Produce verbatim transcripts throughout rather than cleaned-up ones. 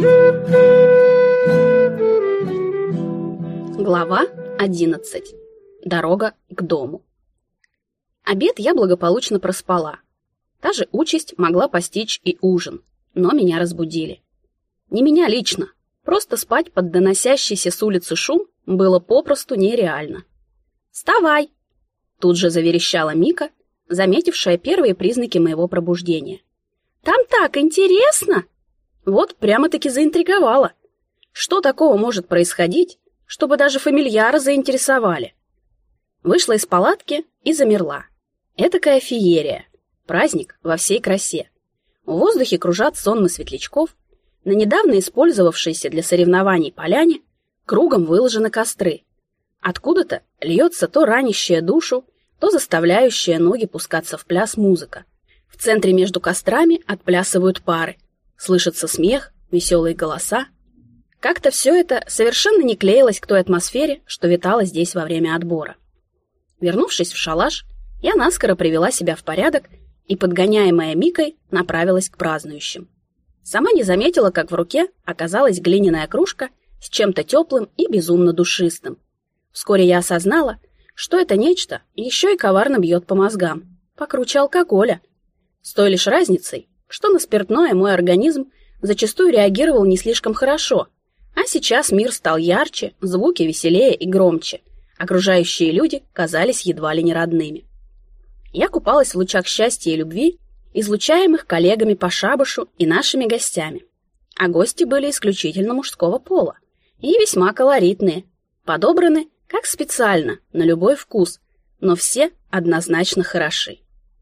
Глава одиннадцать. Дорога к дому. Обед я благополучно проспала. Та же участь могла постичь и ужин, но меня разбудили. Не меня лично, просто спать под доносящийся с улицы шум было попросту нереально. «Вставай!» — тут же заверещала Мика, заметившая первые признаки моего пробуждения. «Там так интересно!» Вот прямо-таки заинтриговала. Что такого может происходить, чтобы даже фамильяра заинтересовали? Вышла из палатки и замерла. Этакая феерия. Праздник во всей красе. В воздухе кружат сонмы светлячков. На недавно использовавшейся для соревнований поляне кругом выложены костры. Откуда-то льется то ранящая душу, то заставляющая ноги пускаться в пляс музыка. В центре между кострами отплясывают пары. Слышится смех, веселые голоса. Как-то все это совершенно не клеилось к той атмосфере, что витала здесь во время отбора. Вернувшись в шалаш, я наскоро привела себя в порядок и, подгоняемая Микой, направилась к празднующим. Сама не заметила, как в руке оказалась глиняная кружка с чем-то теплым и безумно душистым. Вскоре я осознала, что это нечто еще и коварно бьет по мозгам, покруче алкоголя. С той лишь разницей, что на спиртное мой организм зачастую реагировал не слишком хорошо, а сейчас мир стал ярче, звуки веселее и громче, окружающие люди казались едва ли не родными. Я купалась в лучах счастья и любви, излучаемых коллегами по шабашу и нашими гостями. А гости были исключительно мужского пола и весьма колоритные, подобраны как специально, на любой вкус, но все однозначно хороши.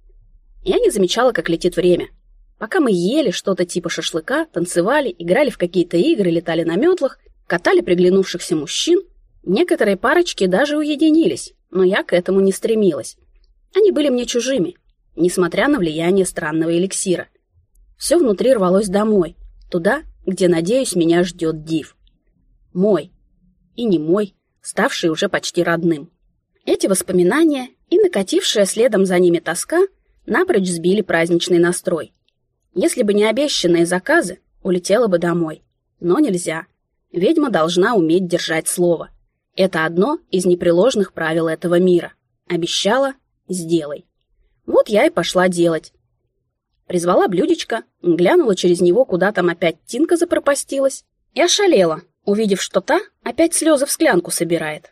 Я не замечала, как летит время. Пока мы ели что-то типа шашлыка, танцевали, играли в какие-то игры, летали на метлах, катали приглянувшихся мужчин, некоторые парочки даже уединились, но я к этому не стремилась. Они были мне чужими, несмотря на влияние странного эликсира. Все внутри рвалось домой, туда, где, надеюсь, меня ждет Див. Мой. И не мой, ставший уже почти родным. Эти воспоминания и накатившая следом за ними тоска напрочь сбили праздничный настрой. Если бы не обещанные заказы, улетела бы домой. Но нельзя. Ведьма должна уметь держать слово. Это одно из непреложных правил этого мира. Обещала — сделай. Вот я и пошла делать. Призвала блюдечко, глянула через него, куда там опять Тинка запропастилась, и ошалела, увидев, что та опять слезы в склянку собирает.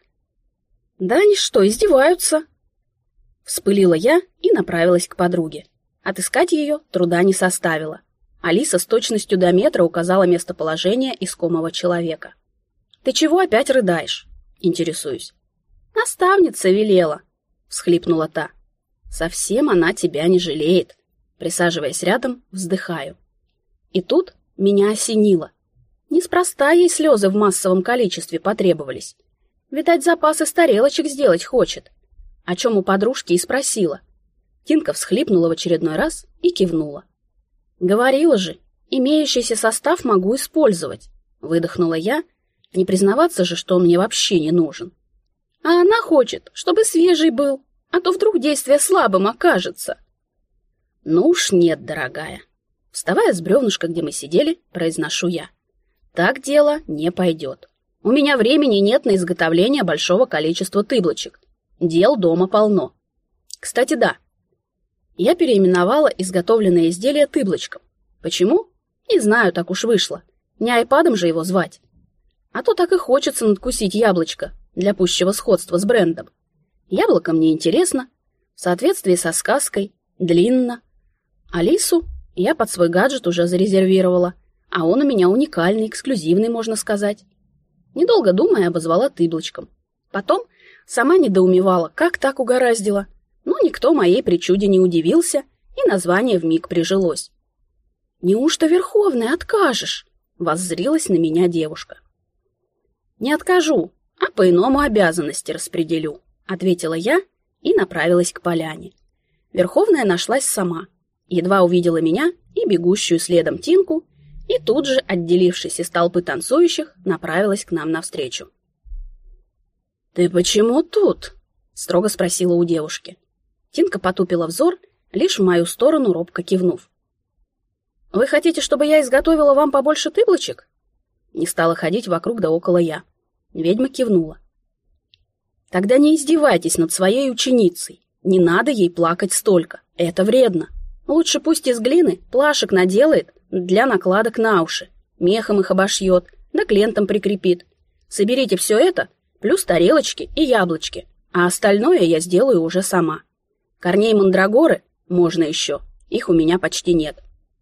Да они что, издеваются? Вспылила я и направилась к подруге. Отыскать ее труда не составило. Алиса с точностью до метра указала местоположение искомого человека. «Ты чего опять рыдаешь?» — интересуюсь. «Наставница велела», — всхлипнула та. «Совсем она тебя не жалеет». Присаживаясь рядом, вздыхаю. И тут меня осенило. Неспроста ей слезы в массовом количестве потребовались. Видать, запасы с тарелочек сделать хочет. О чем у подружки и спросила. Тинка всхлипнула в очередной раз и кивнула. «Говорила же, имеющийся состав могу использовать», — выдохнула я, не признаваться же, что он мне вообще не нужен. «А она хочет, чтобы свежий был, а то вдруг действие слабым окажется». «Ну уж нет, дорогая». Вставая с бревнышка, где мы сидели, произношу я. «Так дело не пойдет. У меня времени нет на изготовление большого количества тыблочек. Дел дома полно. Кстати, да. Я переименовала изготовленное изделие тыблочком. Почему? Не знаю, так уж вышло. Не айпадом же его звать. А то так и хочется надкусить яблочко для пущего сходства с брендом. Яблоко мне интересно, в соответствии со сказкой, длинно. Алису я под свой гаджет уже зарезервировала, а он у меня уникальный, эксклюзивный, можно сказать. Недолго думая, обозвала тыблочком. Потом сама недоумевала, как так угораздило. Но никто моей причуде не удивился, и название вмиг прижилось. «Неужто, Верховная, откажешь?» — воззрилась на меня девушка. «Не откажу, а по-иному обязанности распределю», — ответила я и направилась к поляне. Верховная нашлась сама, едва увидела меня и бегущую следом Тинку, и тут же, отделившись из толпы танцующих, направилась к нам навстречу. «Ты почему тут?» — строго спросила у девушки. Тинка потупила взор, лишь в мою сторону робко кивнув. «Вы хотите, чтобы я изготовила вам побольше тыблочек?» Не стала ходить вокруг да около я. Ведьма кивнула. Тогда не издевайтесь над своей ученицей. Не надо ей плакать столько. Это вредно. Лучше пусть из глины плашек наделает для накладок на уши. Мехом их обошьет, да к лентам прикрепит. Соберите все это, плюс тарелочки и яблочки. А остальное я сделаю уже сама. Корней мандрагоры можно еще. Их у меня почти нет.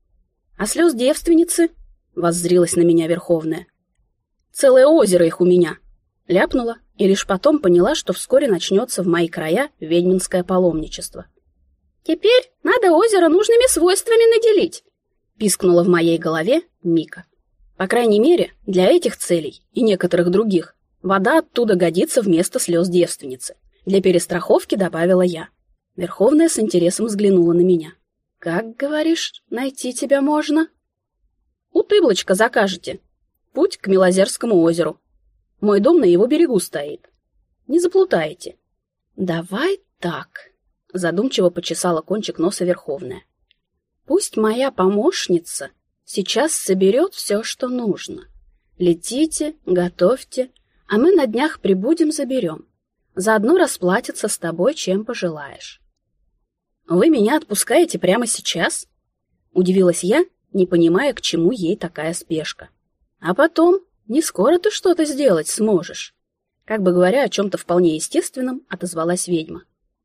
А слез девственницы? Воззрилась на меня Верховная. Целое озеро их у меня. Ляпнула и лишь потом поняла, что вскоре начнется в мои края ведьминское паломничество. «Теперь надо озеро нужными свойствами наделить», — пискнула в моей голове Мика. «По крайней мере, для этих целей и некоторых других вода оттуда годится вместо слез девственницы. Для перестраховки добавила я». Верховная с интересом взглянула на меня. «Как, говоришь, найти тебя можно?» «У Тыблочка закажете. Путь к Милозерскому озеру. Мой дом на его берегу стоит. Не заплутаете». «Давай так», — задумчиво почесала кончик носа Верховная. «Пусть моя помощница сейчас соберет все, что нужно. Летите, готовьте, а мы на днях прибудем, заберем. Заодно расплатятся с тобой, чем пожелаешь». «Вы меня отпускаете прямо сейчас?» — удивилась я, не понимая, к чему ей такая спешка. «А потом, не скоро ты что-то сделать сможешь», — как бы говоря о чем-то вполне естественном, отозвалась ведьма.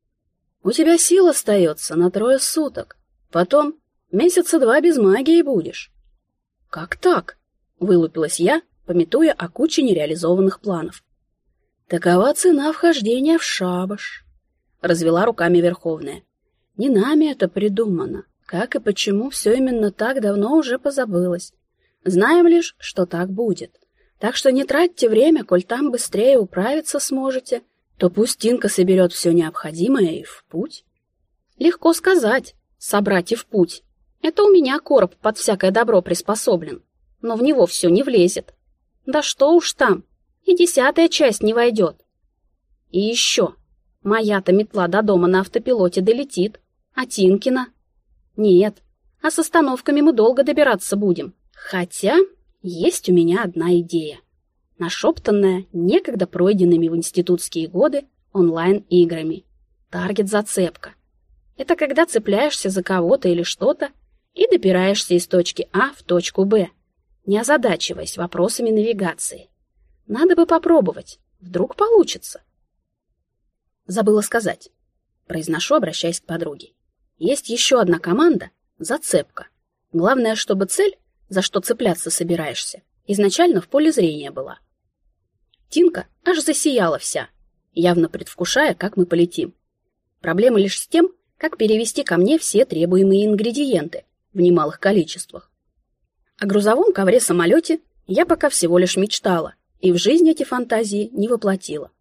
«У тебя сил остается на трое суток. Потом месяца два без магии будешь». «Как так?» — вылупилась я, памятуя о куче нереализованных планов. «Такова цена вхождения в шабаш», — развела руками Верховная. «Не нами это придумано. Как и почему, все именно так давно уже позабылось. Знаем лишь, что так будет. Так что не тратьте время, коль там быстрее управиться сможете, то пусть Тинка соберет все необходимое и в путь». «Легко сказать, собрать и в путь. Это у меня короб под всякое добро приспособлен, но в него все не влезет. Да что уж там, и десятая часть не войдет. И еще, моя-то метла до дома на автопилоте долетит, а Тинкина? Нет, а с остановками мы долго добираться будем. Хотя есть у меня одна идея, нашептанная некогда пройденными в институтские годы онлайн-играми. Таргет-зацепка. Это когда цепляешься за кого-то или что-то и добираешься из точки А в точку Б, не озадачиваясь вопросами навигации. Надо бы попробовать, вдруг получится. Забыла сказать. Произношу, обращаясь к подруге. Есть еще одна команда — зацепка. Главное, чтобы цель, за что цепляться собираешься, изначально в поле зрения была. Тинка аж засияла вся, явно предвкушая, как мы полетим. Проблема лишь с тем, как перевести ко мне все требуемые ингредиенты в немалых количествах. О грузовом ковре-самолете я пока всего лишь мечтала, и в жизнь эти фантазии не воплотила.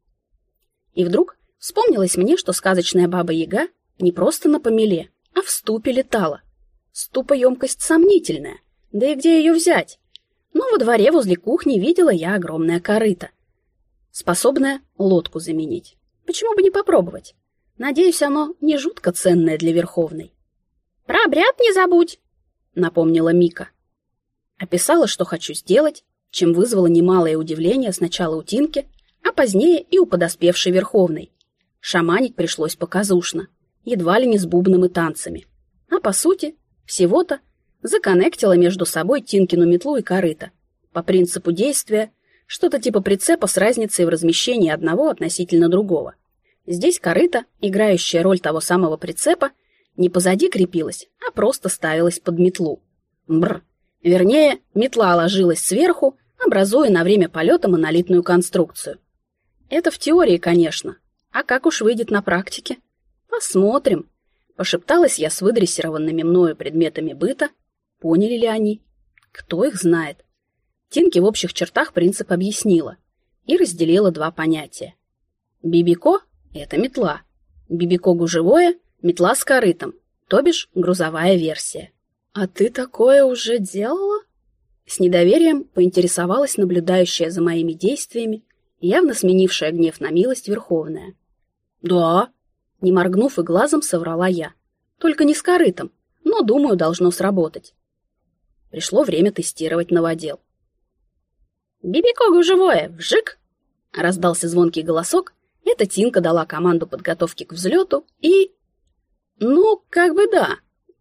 И вдруг вспомнилось мне, что сказочная Баба-Яга не просто на помеле, а в ступе летала. Ступа-емкость сомнительная, да и где ее взять? Но во дворе возле кухни видела я огромное корыто, способное лодку заменить. Почему бы не попробовать? Надеюсь, оно не жутко ценное для Верховной. «Про обряд не забудь», — напомнила Мика. Описала, что хочу сделать, чем вызвало немалое удивление сначала у Тинки, а позднее и у подоспевшей Верховной. Шаманить пришлось показушно, едва ли не с бубном и танцами. А по сути, всего-то законнектила между собой Тинкину метлу и корыто. По принципу действия, что-то типа прицепа с разницей в размещении одного относительно другого. Здесь корыто, играющая роль того самого прицепа, не позади крепилась, а просто ставилась под метлу. Бррр. Вернее, метла ложилась сверху, образуя на время полета монолитную конструкцию. Это в теории, конечно. А как уж выйдет на практике? Посмотрим. Пошепталась я с выдрессированными мною предметами быта. Поняли ли они? Кто их знает? Тинке в общих чертах принцип объяснила и разделила два понятия. Бибико — это метла. Бибико гужевое — метла с корытом, то бишь грузовая версия. «А ты такое уже делала?» С недоверием поинтересовалась наблюдающая за моими действиями, явно сменившая гнев на милость Верховная. «Да», — не моргнув и глазом, соврала я. «Только не с корытом, но, думаю, должно сработать». Пришло время тестировать новодел. «Бибико гужевое! Вжик!» Раздался звонкий голосок. Эта Тинка дала команду подготовки к взлету и... Ну, как бы да.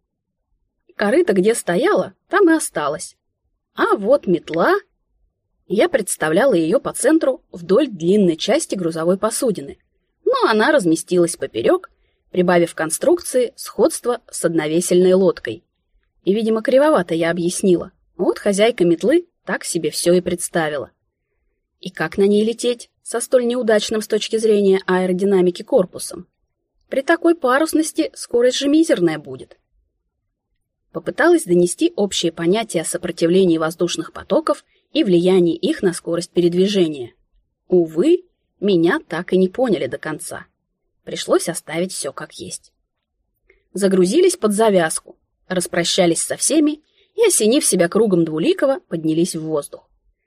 Корыто где стояла, там и осталась. А вот метла... Я представляла ее по центру вдоль длинной части грузовой посудины, но она разместилась поперек, прибавив конструкции сходство с одновесельной лодкой. И, видимо, кривовато я объяснила. Вот хозяйка метлы так себе все и представила. И как на ней лететь со столь неудачным с точки зрения аэродинамики корпусом? При такой парусности скорость же мизерная будет. Попыталась донести общее понятие о сопротивлении воздушных потоков и влиянии их на скорость передвижения. Увы, меня так и не поняли до конца. Пришлось оставить все как есть. Загрузились под завязку, распрощались со всеми и, осенив себя кругом двуликого, поднялись в воздух.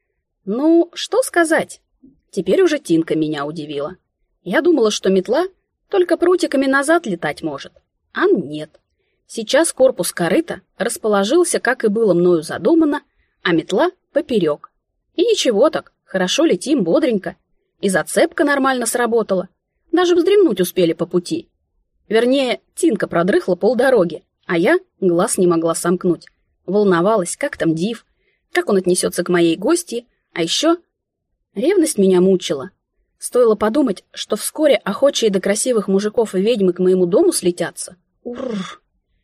Ну, что сказать, теперь уже Тинка меня удивила. Я думала, что метла только прутиками назад летать может, а нет. Сейчас корпус корыта расположился, как и было мною задумано, а метла поперек. И ничего так, хорошо летим, бодренько. И зацепка нормально сработала. Даже вздремнуть успели по пути. Вернее, Тинка продрыхла полдороги, а я глаз не могла сомкнуть. Волновалась, как там Див, как он отнесется к моей гостье, а еще ревность меня мучила. Стоило подумать, что вскоре охочие до красивых мужиков и ведьмы к моему дому слетятся. Урр!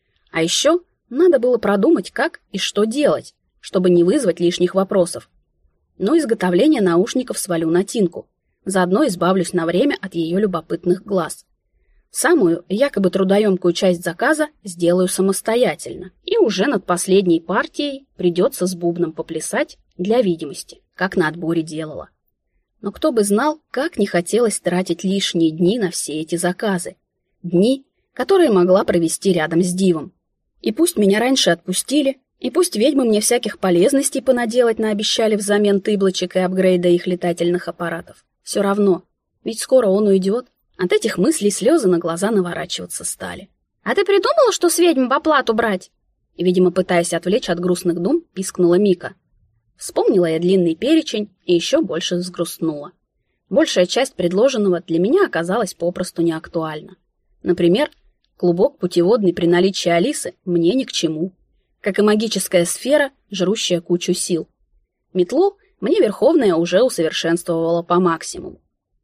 А еще надо было продумать, как и что делать, чтобы не вызвать лишних вопросов. Но изготовление наушников свалю на Тинку. Заодно избавлюсь на время от ее любопытных глаз. Самую, якобы трудоемкую часть заказа сделаю самостоятельно. И уже над последней партией придется с бубном поплясать для видимости, как на отборе делала. Но кто бы знал, как не хотелось тратить лишние дни на все эти заказы. Дни, которые могла провести рядом с Дивом. И пусть меня раньше отпустили, и пусть ведьмы мне всяких полезностей понаделать наобещали взамен тыблочек и апгрейда их летательных аппаратов. Все равно, ведь скоро он уйдет. От этих мыслей слезы на глаза наворачиваться стали. «А ты придумала, что с ведьм в оплату брать?» И, видимо, пытаясь отвлечь от грустных дум, пискнула Мика. Вспомнила я длинный перечень и еще больше взгрустнула. Большая часть предложенного для меня оказалась попросту неактуальна. Например, клубок путеводный при наличии Алисы мне ни к чему, как и магическая сфера, жрущая кучу сил. Метлу мне Верховная уже усовершенствовала по максимуму.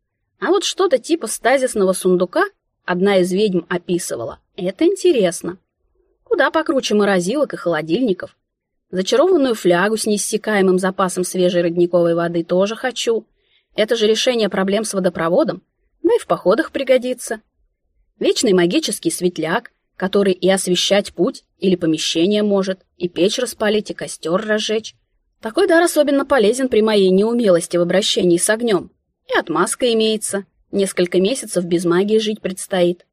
А вот что-то типа стазисного сундука одна из ведьм описывала. Это интересно. Куда покруче морозилок и холодильников. Зачарованную флягу с неиссякаемым запасом свежей родниковой воды тоже хочу. Это же решение проблем с водопроводом, да и в походах пригодится. Вечный магический светляк, который и освещать путь или помещение может, и печь распалить, и костер разжечь. Такой дар особенно полезен при моей неумелости в обращении с огнем. И отмазка имеется. Несколько месяцев без магии жить предстоит.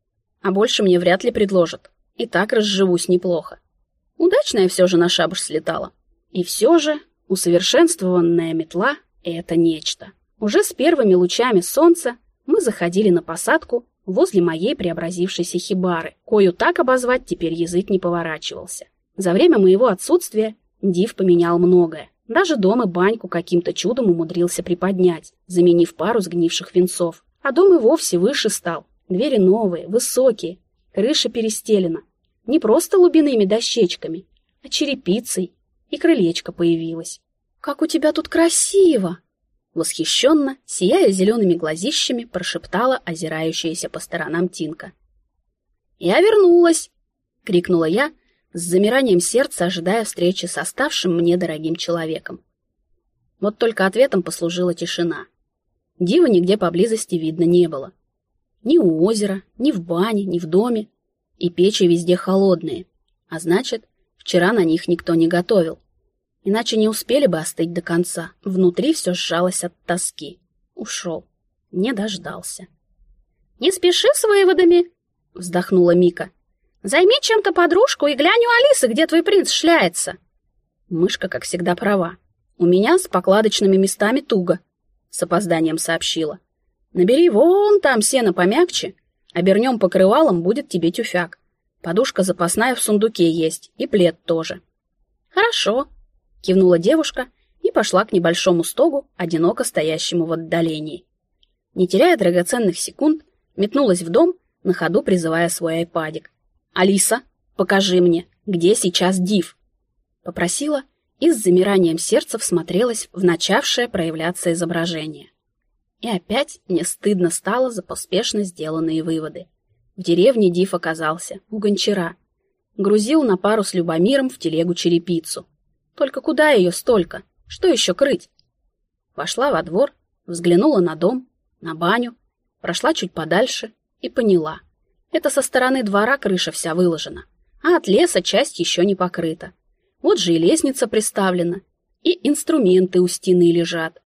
А больше мне вряд ли предложат. И так разживусь неплохо. Удачно я все же на шабаш слетала. И все же усовершенствованная метла — это нечто. Уже с первыми лучами солнца мы заходили на посадку возле моей преобразившейся хибары, кою так обозвать теперь язык не поворачивался. За время моего отсутствия Див поменял многое. Даже дом и баньку каким-то чудом умудрился приподнять, заменив пару сгнивших венцов. А дом и вовсе выше стал. Двери новые, высокие, крыша перестелена. Не просто лубяными дощечками, а черепицей. И крылечко появилось. «Как у тебя тут красиво!» Восхищенно, сияя зелеными глазищами, прошептала озирающаяся по сторонам Тинка. «Я вернулась!» — крикнула я, с замиранием сердца ожидая встречи с оставшим мне дорогим человеком. Вот только ответом послужила тишина. Дива нигде поблизости видно не было. Ни у озера, ни в бане, ни в доме. И печи везде холодные. А значит, вчера на них никто не готовил. Иначе не успели бы остыть до конца. Внутри все сжалось от тоски. Ушел. Не дождался. «Не спеши с выводами!» — вздохнула Мика. «Займи чем-то подружку и глянь у Алисы, где твой принц шляется!» Мышка, как всегда, права. «У меня с покладочными местами туго», — с опозданием сообщила. «Набери вон там сено помягче, обернем покрывалом, будет тебе тюфяк. Подушка запасная в сундуке есть, и плед тоже». «Хорошо», — кивнула девушка и пошла к небольшому стогу, одиноко стоящему в отдалении. Не теряя драгоценных секунд, метнулась в дом, на ходу призывая свой айпадик. «Алиса, покажи мне, где сейчас Див?» Попросила и с замиранием сердца всмотрелась в начавшее проявляться изображение. И опять мне стыдно стало за поспешно сделанные выводы. В деревне Див оказался у гончара. Грузил на пару с Любомиром в телегу черепицу. Только куда ее столько? Что еще крыть? Вошла во двор, взглянула на дом, на баню, прошла чуть подальше и поняла. Это со стороны двора крыша вся выложена, а от леса часть еще не покрыта. Вот же и лестница приставлена, и инструменты у стены лежат.